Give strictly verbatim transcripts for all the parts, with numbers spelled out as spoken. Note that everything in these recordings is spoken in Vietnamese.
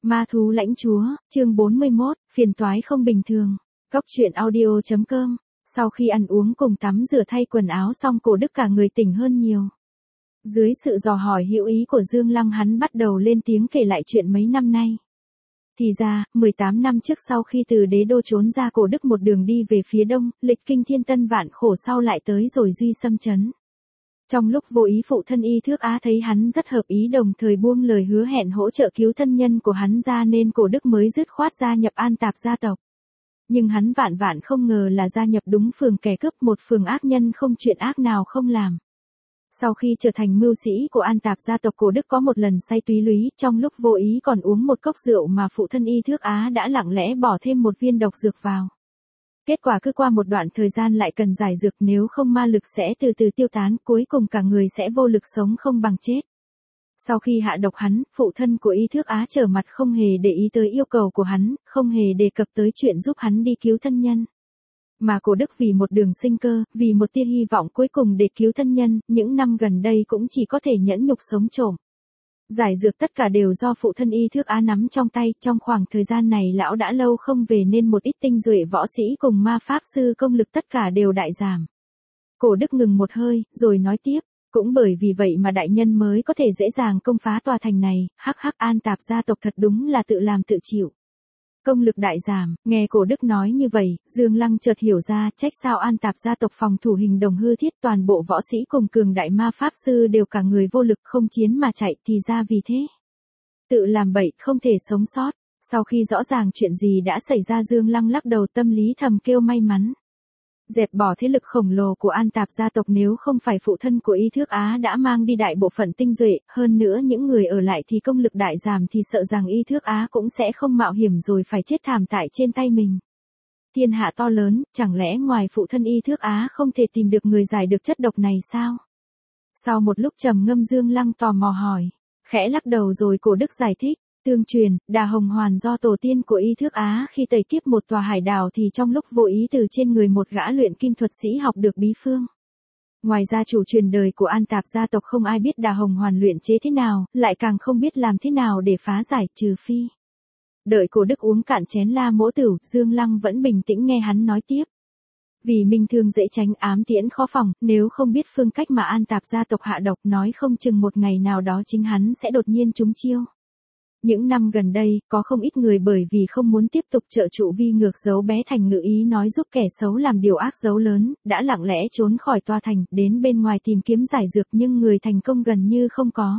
Ma thú lãnh chúa, chương bốn mươi mốt, phiền toái không bình thường. Cốc truyện audio chấm com. Sau khi ăn uống cùng tắm rửa thay quần áo xong, Cổ Đức cả người tỉnh hơn nhiều. Dưới sự dò hỏi hữu ý của Dương Lăng, hắn bắt đầu lên tiếng kể lại chuyện mấy năm nay. Thì ra, mười tám năm trước sau khi từ đế đô trốn ra, Cổ Đức một đường đi về phía đông, lịch kinh thiên tân vạn khổ, sau lại tới rồi Duy Xâm Trấn. Trong lúc vô ý, phụ thân Y Thước Á thấy hắn rất hợp ý, đồng thời buông lời hứa hẹn hỗ trợ cứu thân nhân của hắn ra, nên Cổ Đức mới dứt khoát gia nhập An Tạp gia tộc. Nhưng hắn vạn vạn không ngờ là gia nhập đúng phường kẻ cướp, một phường ác nhân không chuyện ác nào không làm. Sau khi trở thành mưu sĩ của An Tạp gia tộc, Cổ Đức có một lần say túy lúy, trong lúc vô ý còn uống một cốc rượu mà phụ thân Y Thước Á đã lặng lẽ bỏ thêm một viên độc dược vào. Kết quả cứ qua một đoạn thời gian lại cần giải dược, nếu không ma lực sẽ từ từ tiêu tán, cuối cùng cả người sẽ vô lực sống không bằng chết. Sau khi hạ độc hắn, phụ thân của Y Thước Á trở mặt không hề để ý tới yêu cầu của hắn, không hề đề cập tới chuyện giúp hắn đi cứu thân nhân. Mà Cổ Đức vì một đường sinh cơ, vì một tia hy vọng cuối cùng để cứu thân nhân, những năm gần đây cũng chỉ có thể nhẫn nhục sống trộm. Giải dược tất cả đều do phụ thân Y Thước Á nắm trong tay, trong khoảng thời gian này lão đã lâu không về nên một ít tinh duệ võ sĩ cùng ma pháp sư công lực tất cả đều đại giảm. Cổ Đức ngừng một hơi, rồi nói tiếp, cũng bởi vì vậy mà đại nhân mới có thể dễ dàng công phá tòa thành này, hắc hắc, An Tạp gia tộc thật đúng là tự làm tự chịu. Công lực đại giảm. Nghe Cổ Đức nói như vậy, Dương Lăng chợt hiểu ra, trách sao An Tạp gia tộc phòng thủ hình đồng hư thiết, toàn bộ võ sĩ cùng cường đại ma pháp sư đều cả người vô lực không chiến mà chạy, thì ra vì thế. Tự làm bậy, không thể sống sót. Sau khi rõ ràng chuyện gì đã xảy ra, Dương Lăng lắc đầu, tâm lý thầm kêu may mắn. Dẹp bỏ thế lực khổng lồ của An Tạp gia tộc, nếu không phải phụ thân của Y Thước Á đã mang đi đại bộ phận tinh duệ, hơn nữa những người ở lại thì công lực đại giảm, thì sợ rằng Y Thước Á cũng sẽ không mạo hiểm rồi phải chết thảm tại trên tay mình. Thiên hạ to lớn, chẳng lẽ ngoài phụ thân Y Thước Á không thể tìm được người giải được chất độc này sao? Sau một lúc trầm ngâm, Dương Lăng tò mò hỏi, khẽ lắc đầu rồi Cổ Đức giải thích. Tương truyền, Đà Hồng Hoàn do tổ tiên của Y Thước Á khi tẩy kiếp một tòa hải đảo thì trong lúc vô ý từ trên người một gã luyện kim thuật sĩ học được bí phương. Ngoài ra chủ truyền đời của An Tạp gia tộc không ai biết Đà Hồng Hoàn luyện chế thế nào, lại càng không biết làm thế nào để phá giải, trừ phi. Đợi Cổ Đức uống cạn chén La Mỗ Tửu, Dương Lăng vẫn bình tĩnh nghe hắn nói tiếp. Vì minh thương dễ tránh, ám tiễn khó phòng, nếu không biết phương cách mà An Tạp gia tộc hạ độc, nói không chừng một ngày nào đó chính hắn sẽ đột nhiên trúng chiêu. Những năm gần đây, có không ít người bởi vì không muốn tiếp tục trợ trụ vi ngược giấu bé thành ngự ý nói giúp kẻ xấu làm điều ác giấu lớn, đã lặng lẽ trốn khỏi tòa thành, đến bên ngoài tìm kiếm giải dược, nhưng người thành công gần như không có.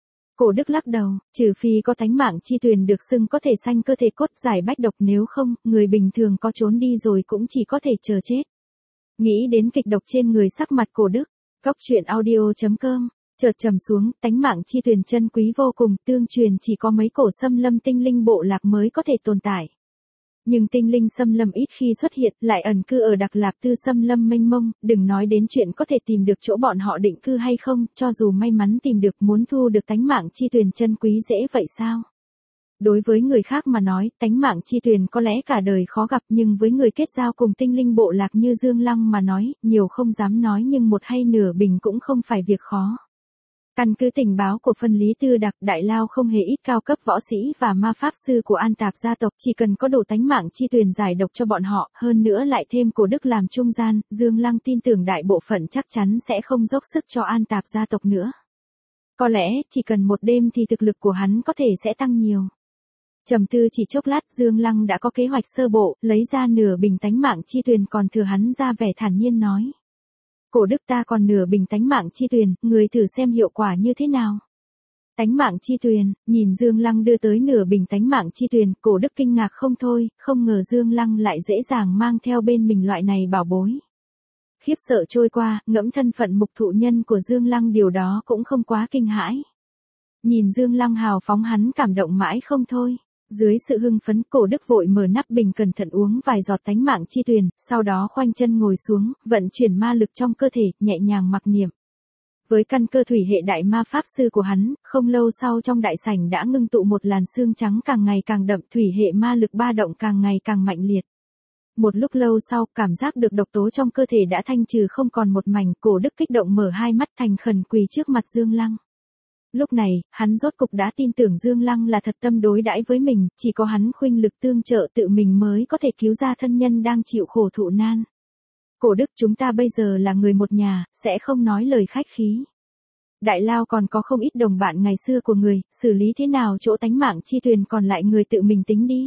Cổ Đức lắc đầu, trừ phi có thánh mạng chi tuyền được xưng có thể sanh cơ thể cốt, giải bách độc, nếu không, người bình thường có trốn đi rồi cũng chỉ có thể chờ chết. Nghĩ đến kịch độc trên người, sắc mặt Cổ Đức, cốc truyện audio chấm com. Chợt trầm xuống, tánh mạng chi tuyền chân quý vô cùng, tương truyền chỉ có mấy cổ xâm lâm tinh linh bộ lạc mới có thể tồn tại. Nhưng tinh linh xâm lâm ít khi xuất hiện, lại ẩn cư ở Đặc Lạp Tư xâm lâm mênh mông, đừng nói đến chuyện có thể tìm được chỗ bọn họ định cư hay không, cho dù may mắn tìm được, muốn thu được tánh mạng chi tuyền chân quý dễ vậy sao? Đối với người khác mà nói, tánh mạng chi tuyền có lẽ cả đời khó gặp, nhưng với người kết giao cùng tinh linh bộ lạc như Dương Lăng mà nói, nhiều không dám nói nhưng một hay nửa bình cũng không phải việc khó. Căn cứ tình báo của phân lý tư đặc, đại lao không hề ít cao cấp võ sĩ và ma pháp sư của An Tạp gia tộc, chỉ cần có đủ tánh mạng chi tuyền giải độc cho bọn họ, hơn nữa lại thêm Cổ Đức làm trung gian, Dương Lăng tin tưởng đại bộ phận chắc chắn sẽ không dốc sức cho An Tạp gia tộc nữa. Có lẽ, chỉ cần một đêm thì thực lực của hắn có thể sẽ tăng nhiều. Trầm tư chỉ chốc lát, Dương Lăng đã có kế hoạch sơ bộ, lấy ra nửa bình tánh mạng chi tuyền còn thừa, hắn ra vẻ thản nhiên nói. Cổ Đức, ta còn nửa bình tánh mạng chi tuyền, người thử xem hiệu quả như thế nào. Tánh mạng chi tuyền, nhìn Dương Lăng đưa tới nửa bình tánh mạng chi tuyền, Cổ Đức kinh ngạc không thôi, không ngờ Dương Lăng lại dễ dàng mang theo bên mình loại này bảo bối. Khiếp sợ trôi qua, ngẫm thân phận mục thụ nhân của Dương Lăng, điều đó cũng không quá kinh hãi. Nhìn Dương Lăng hào phóng, hắn cảm động mãi không thôi. Dưới sự hưng phấn, Cổ Đức vội mở nắp bình cẩn thận uống vài giọt tánh mạng chi tuyền, sau đó khoanh chân ngồi xuống, vận chuyển ma lực trong cơ thể, nhẹ nhàng mặc niệm. Với căn cơ thủy hệ đại ma pháp sư của hắn, không lâu sau trong đại sảnh đã ngưng tụ một làn sương trắng càng ngày càng đậm, thủy hệ ma lực ba động càng ngày càng mạnh liệt. Một lúc lâu sau, cảm giác được độc tố trong cơ thể đã thanh trừ không còn một mảnh, Cổ Đức kích động mở hai mắt thành khẩn quỳ trước mặt Dương Lăng. Lúc này, hắn rốt cục đã tin tưởng Dương Lăng là thật tâm đối đãi với mình, chỉ có hắn khuynh lực tương trợ tự mình mới có thể cứu ra thân nhân đang chịu khổ thụ nan. Cổ đức, chúng ta bây giờ là người một nhà, sẽ không nói lời khách khí. Đại lao còn có không ít đồng bạn ngày xưa của người, xử lý thế nào chỗ tánh mạng chi tuyền còn lại người tự mình tính đi.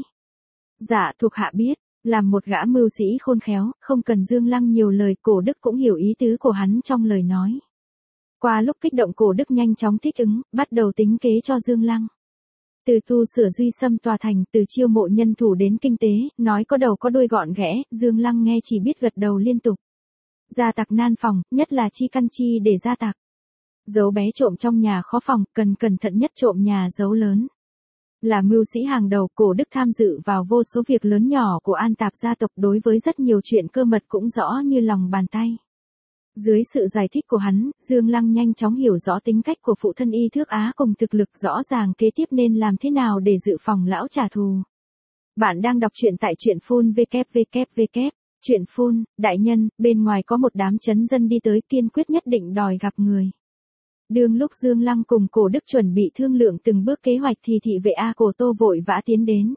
Dạ, thuộc hạ biết, làm một gã mưu sĩ khôn khéo, không cần Dương Lăng nhiều lời, Cổ Đức cũng hiểu ý tứ của hắn trong lời nói. Qua lúc kích động, Cổ Đức nhanh chóng thích ứng, bắt đầu tính kế cho Dương Lăng. Từ tu sửa duy xâm tòa thành, từ chiêu mộ nhân thủ đến kinh tế, nói có đầu có đuôi gọn ghẽ, Dương Lăng nghe chỉ biết gật đầu liên tục. Gia tặc nan phòng, nhất là chi căn chi để gia tặc. Giấu bé trộm trong nhà khó phòng, cần cẩn thận nhất trộm nhà giấu lớn. Là mưu sĩ hàng đầu, Cổ Đức tham dự vào vô số việc lớn nhỏ của An Tạp gia tộc, đối với rất nhiều chuyện cơ mật cũng rõ như lòng bàn tay. Dưới sự giải thích của hắn, Dương Lăng nhanh chóng hiểu rõ tính cách của phụ thân Y Thước Á cùng thực lực rõ ràng kế tiếp nên làm thế nào để dự phòng lão trả thù. Bạn đang đọc truyện tại truyện phun vê kép vê kép vê kép. Truyện phun, đại nhân, bên ngoài có một đám chấn dân đi tới, kiên quyết nhất định đòi gặp người. Đương lúc Dương Lăng cùng Cổ Đức chuẩn bị thương lượng từng bước kế hoạch thì thị vệ A Cổ Tô vội vã tiến đến.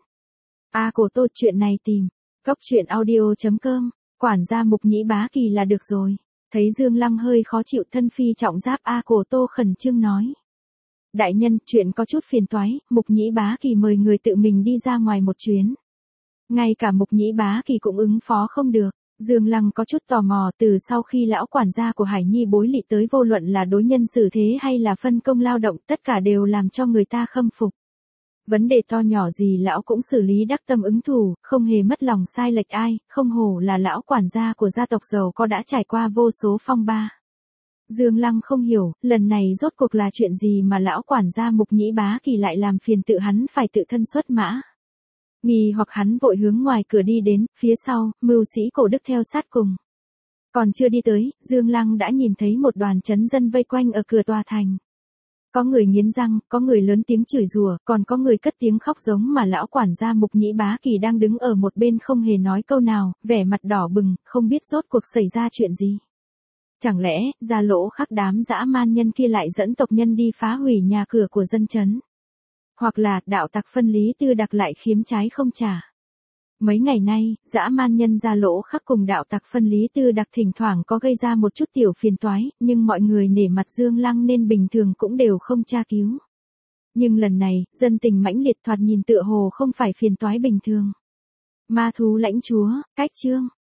A Cổ Tô, chuyện này tìm cốc truyện audio chấm com, quản gia Mục Nhĩ Bá Kỳ là được rồi. Thấy Dương Lăng hơi khó chịu, thân phi trọng giáp A Cổ Tô khẩn trương nói. Đại nhân, chuyện có chút phiền toái, Mục Nhĩ Bá Kỳ mời người tự mình đi ra ngoài một chuyến. Ngay cả Mục Nhĩ Bá Kỳ cũng ứng phó không được. Dương Lăng có chút tò mò, từ sau khi lão quản gia của Hải Nhi bối lị tới, vô luận là đối nhân xử thế hay là phân công lao động, tất cả đều làm cho người ta khâm phục. Vấn đề to nhỏ gì lão cũng xử lý đắc tâm ứng thủ, không hề mất lòng sai lệch ai, không hổ là lão quản gia của gia tộc giàu có đã trải qua vô số phong ba. Dương Lăng không hiểu, lần này rốt cuộc là chuyện gì mà lão quản gia Mục Nhĩ Bá Kỳ lại làm phiền tự hắn phải tự thân xuất mã. Nghi hoặc hắn vội hướng ngoài cửa đi đến, phía sau, mưu sĩ Cổ Đức theo sát cùng. Còn chưa đi tới, Dương Lăng đã nhìn thấy một đoàn chấn dân vây quanh ở cửa tòa thành. Có người nghiến răng, có người lớn tiếng chửi rủa, còn có người cất tiếng khóc giống mà lão quản gia Mục Nhĩ Bá Kỳ đang đứng ở một bên không hề nói câu nào, vẻ mặt đỏ bừng, không biết rốt cuộc xảy ra chuyện gì. Chẳng lẽ, Gia Lỗ Khắc đám dã man nhân kia lại dẫn tộc nhân đi phá hủy nhà cửa của dân chấn? Hoặc là, đạo tặc Phân Lý Tư Đặc lại khiếm trái không trả? Mấy ngày nay, dã man nhân Gia Lỗ Khắc cùng đạo tặc Phân Lý Tư Đặc thỉnh thoảng có gây ra một chút tiểu phiền toái, nhưng mọi người nể mặt Dương Lăng nên bình thường cũng đều không tra cứu. Nhưng lần này, dân tình mãnh liệt, thoạt nhìn tựa hồ không phải phiền toái bình thường. Ma thú lãnh chúa, cách chương.